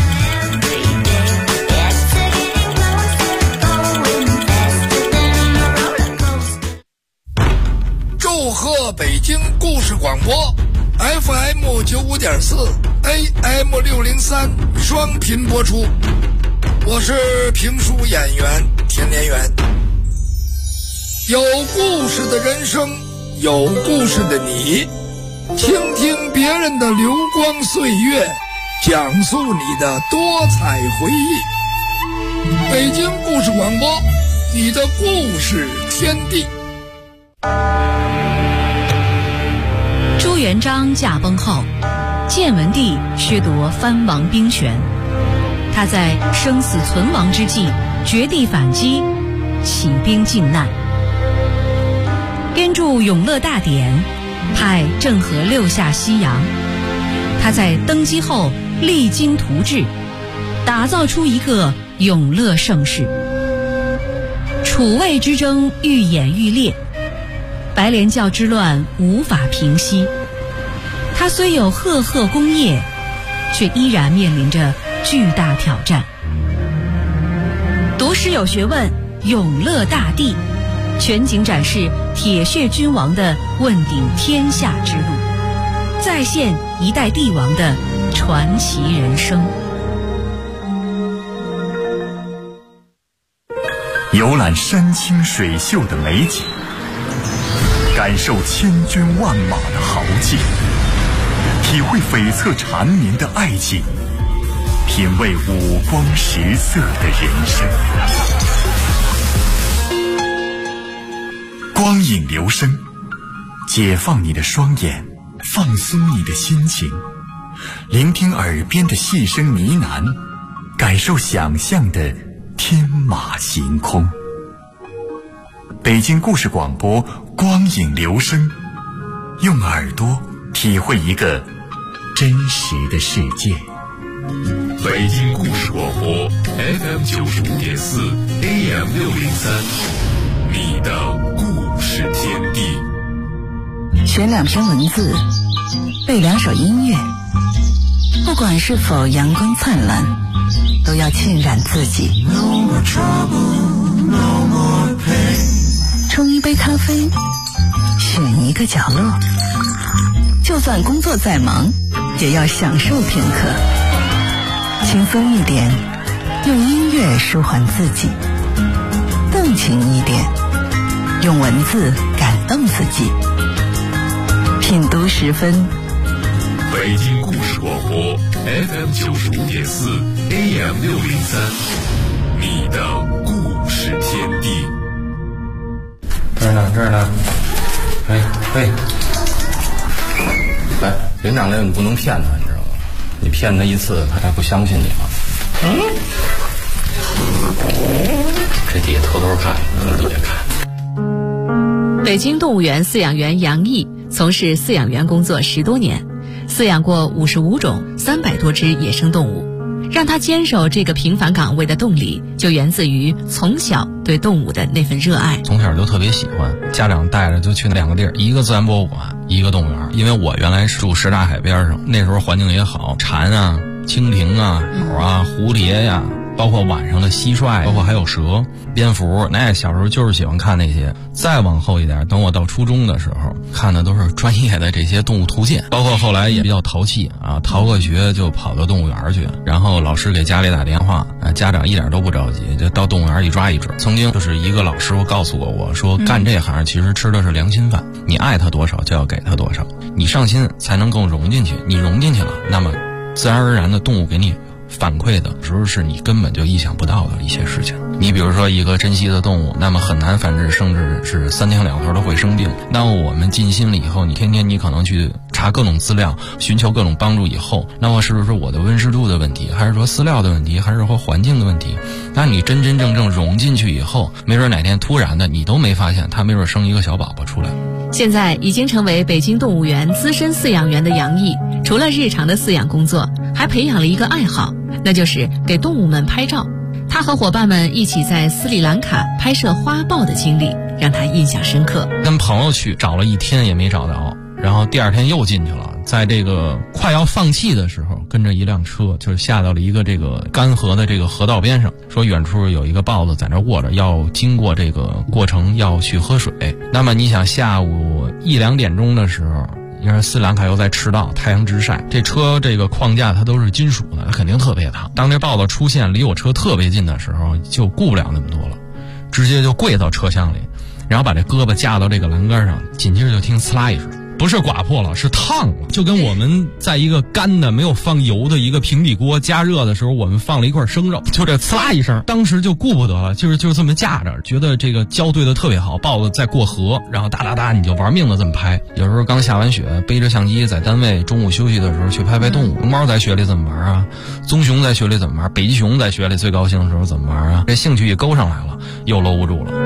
祝贺北京故事广播 FM 95.4 AM 603双频播出，我是评书演员田连元。有故事的人生，有故事的你，倾听别人的流光岁月，讲述你的多彩回忆。北京故事广播，你的故事天地。 朱元璋驾崩后，建文帝削夺藩王兵权，他在生死存亡之际绝地反击，起兵靖难，编著《永乐大典》，派郑和6下西洋。他在登基后励精图治，打造出一个永乐盛世。楚魏之争愈演愈烈，白莲教之乱无法平息。他虽有赫赫功业，却依然面临着巨大挑战。读史有学问，永乐大帝全景展示铁血君王的问鼎天下之路，再现一代帝王的传奇人生。 游览山清水秀的美景，感受千军万马的豪气，体会悱恻缠绵的爱情，品味五光十色的人生。光影流声，解放你的双眼，放松你的心情，聆听耳边的细声呢喃，感受想象的天马行空。北京故事广播，光影流声，用耳朵体会一个真实的世界。 北京故事广播 FM 95.4 AM 603，你的故事天地。 选2篇文字，背2首音乐，不管是否阳光灿烂，都要浸染自己。冲一杯咖啡，选一个角落，就算工作再忙，也要享受片刻。轻松一点，用音乐舒缓自己；动情一点，用文字感动自己。品读10分， 北京故事广播 FM 95.4 AM 603，你的故事天地。 这儿呢，哎，来，连长来，你不能骗他，你知道吗？你骗他一次，他还不相信你吗？这底下偷偷看，你别看。 北京动物园饲养员杨毅从事饲养员工作10多年，饲养过55种300多只野生动物。让他坚守这个平凡岗位的动力，就源自于从小对动物的那份热爱。 从小就特别喜欢，家长带着就去2个地儿，一个自然博物馆，一个动物园。因为我原来是住什刹海边上，那时候环境也好，蝉啊、蜻蜓啊、鸟啊、蝴蝶呀，包括晚上的蟋蟀，包括还有蛇、蝙蝠，那小时候就是喜欢看那些。再往后一点，等我到初中的时候，看的都是专业的这些动物图鉴，包括后来也比较淘气啊，逃个学就跑到动物园去，然后老师给家里打电话，家长一点都不着急，就到动物园一抓一只。曾经就是一个老师傅告诉过我说，干这行其实吃的是良心饭，你爱他多少就要给他多少，你上心才能够融进去，你融进去了，那么自然而然的动物给你反馈的时候是你根本就意想不到的一些事情。你比如说一个珍稀的动物，那么很难繁殖，甚至是3天2头的会生病。那么我们尽心了以后，你天天你可能去查各种资料，寻求各种帮助以后，那么是不是我的温湿度的问题，还是说饲料的问题，还是说环境的问题？那你真真正正融进去以后，没准哪天突然的你都没发现，它没准生一个小宝宝出来。 现在已经成为北京动物园资深饲养员的杨毅，除了日常的饲养工作，还培养了一个爱好，那就是给动物们拍照。他和伙伴们一起在斯里兰卡拍摄花豹的经历让他印象深刻。 跟朋友去找了1天也没找着，然后第2天又进去了，在这个快要放弃的时候，跟着一辆车就是下到了一个这个干涸的这个河道边上，说远处有一个豹子在那卧着，要经过这个过程要去喝水。那么你想下午1、2点钟的时候，因为斯里兰卡又在赤道，太阳直晒，这车这个框架它都是金属的，它肯定特别烫。当这豹子出现离我车特别近的时候，就顾不了那么多了，直接就跪到车厢里，然后把这胳膊架到这个栏杆上，紧接着就听呲啦一声，不是刮破了，是烫了，就跟我们在一个干的没有放油的一个平底锅加热的时候，我们放了一块生肉，就这呲啦一声，当时就顾不得了，就这么架着，觉得这个胶对的特别好，豹子在过河，然后哒哒哒你就玩命的这么拍。有时候刚下完雪，背着相机在单位中午休息的时候去拍拍动物，熊猫在雪里怎么玩啊，棕熊在雪里怎么玩，北极熊在雪里最高兴的时候怎么玩啊，这兴趣一勾上来了，又搂不住了。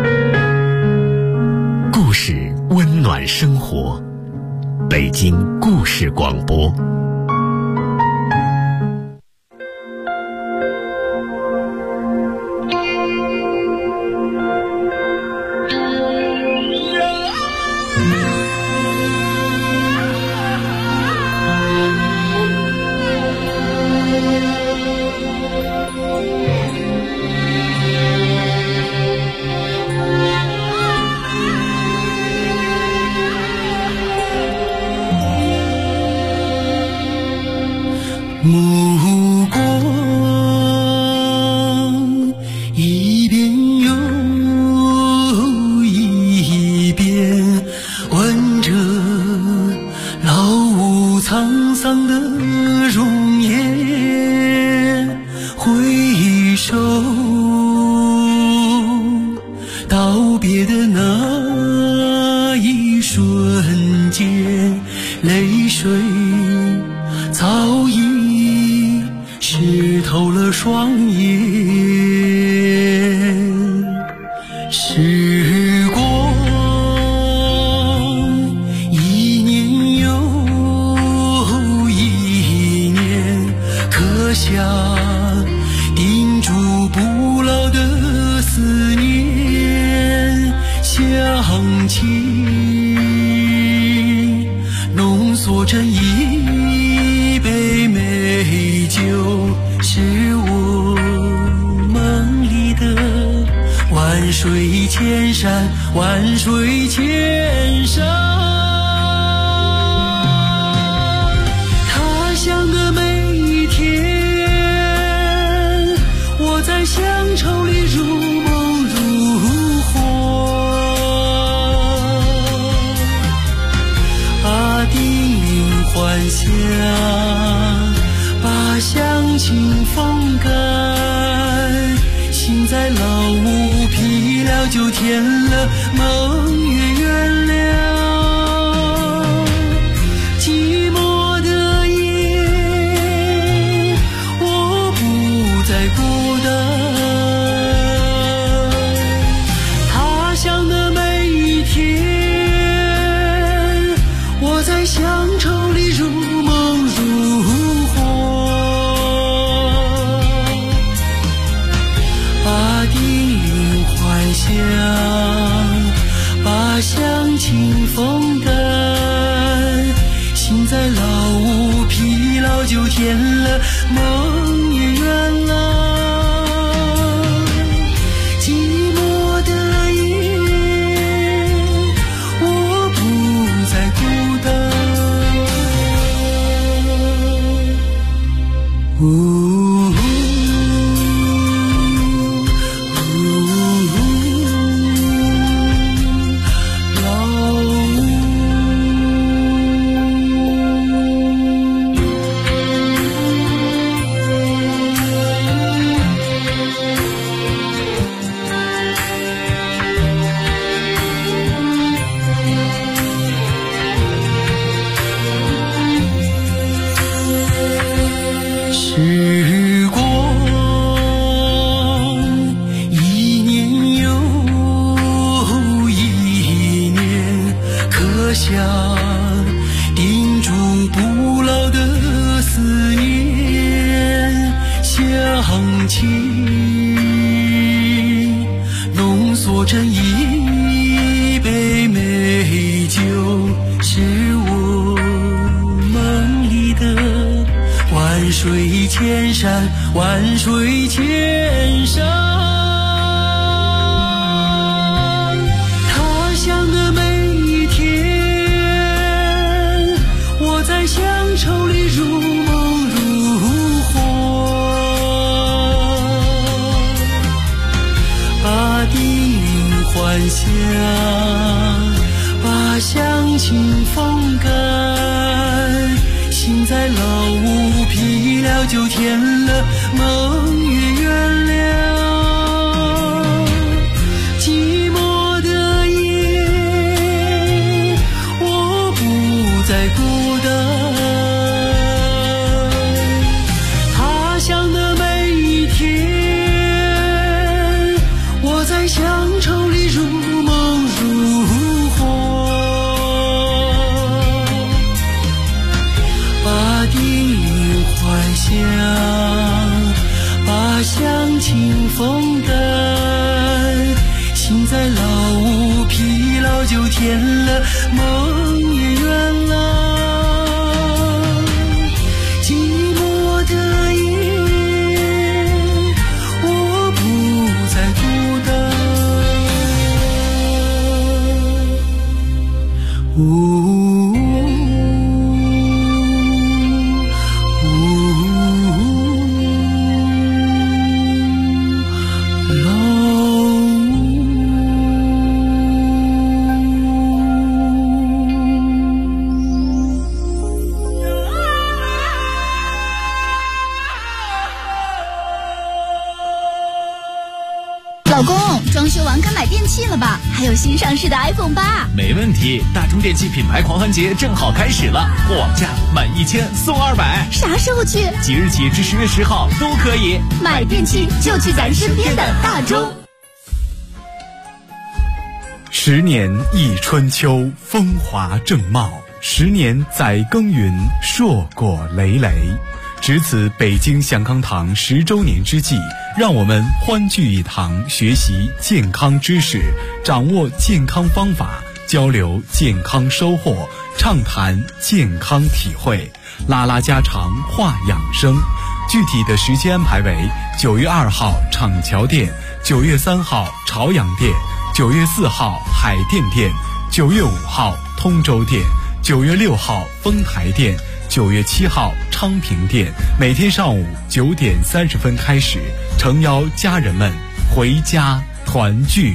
故事温暖生活，北京故事广播。 目光一遍又一遍问着老屋沧桑的容颜，回首道别的那一瞬间，泪水早已湿透了双眼。时光一年又一年，刻下钉住不老的思念，想起浓缩成一杯美酒，是我梦里的万水千山，万水千山。他乡的每一天，我在乡愁里如梦如幻。叮咛还乡，把乡情风干，心在老屋疲了就填了，梦也圆了。寂寞的夜，我不再孤单。他乡的每一天，我在乡愁里如梦如幻。把叮咛还乡，把乡情风干，心在老屋疲劳就填了，梦也圆了。寂寞的夜，我不再孤单。 做成一杯美酒，是我梦里的万水千山，万水千山。他乡的每一天，我在乡愁里如梦如幻，把叮咛还乡，把乡情风干，心在老屋疲了就填了，梦也圆了。寂寞的夜，我不再孤单。他乡的每一天，我在乡愁里如梦如幻，把叮咛还乡，把乡情风干，心在老屋疲劳就填了，梦也圆了。寂寞的夜，我不再孤单。 老公，装修完该买电器了吧？还有新上市的 iPhone 8。 没问题，大中电器品牌狂欢节正好开始了，货网价满1000送200。 啥时候去？ 即日起至10月10号都可以。 买电器就去咱身边的大中。 10年一春秋，风华正茂；10年载耕耘，硕果累累。值此北京祥康堂10周年之际，让我们欢聚一堂，学习健康知识，掌握健康方法，交流健康收获，畅谈健康体会，拉拉家常话养生。具体的时间安排为9月2号厂桥店，9月3号朝阳店，9月4号海淀店，9月5号通州店，9月6号丰台店，9月7号昌平店。每天上午9点30分开始，诚邀家人们回家团聚。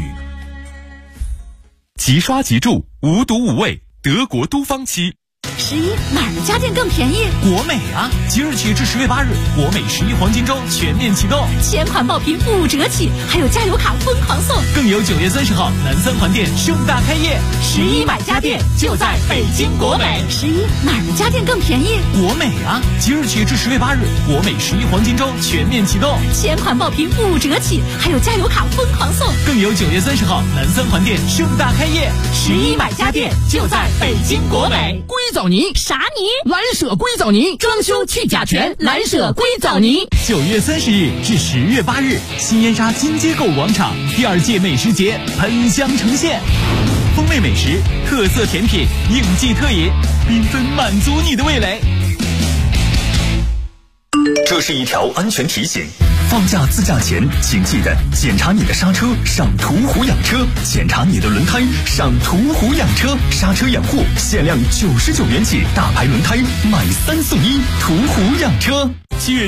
即刷即住，无毒无味，德国都芳漆。 11哪儿的家电更便宜？ 国美啊！即日起至10月8日，国美11黄金周全面启动， 前款爆品5折起，还有加油卡疯狂送， 更有9月30号南三环店盛大开业。 11买家电就在北京国美。11哪儿的家电更便宜？ 国美啊！即日起至10月8日，国美11黄金周全面启动， 前款爆品5折起，还有加油卡疯狂送， 更有9月30号南三环店盛大开业。 11买家电就在北京国美。 硅藻泥啥泥？ 蓝舍硅藻泥，装修去甲醛，蓝舍硅藻泥。 9月30日至10月8日，新烟沙金街购物广场第2届美食节喷香呈现，风味美食、特色甜品、应季特饮，缤纷满足你的味蕾。 这是一条安全提醒。放假自驾前，请记得检查你的刹车，上途虎养车；检查你的轮胎，上途虎养车。刹车养护限量99元起，大牌轮胎买3送1，途虎养车。7月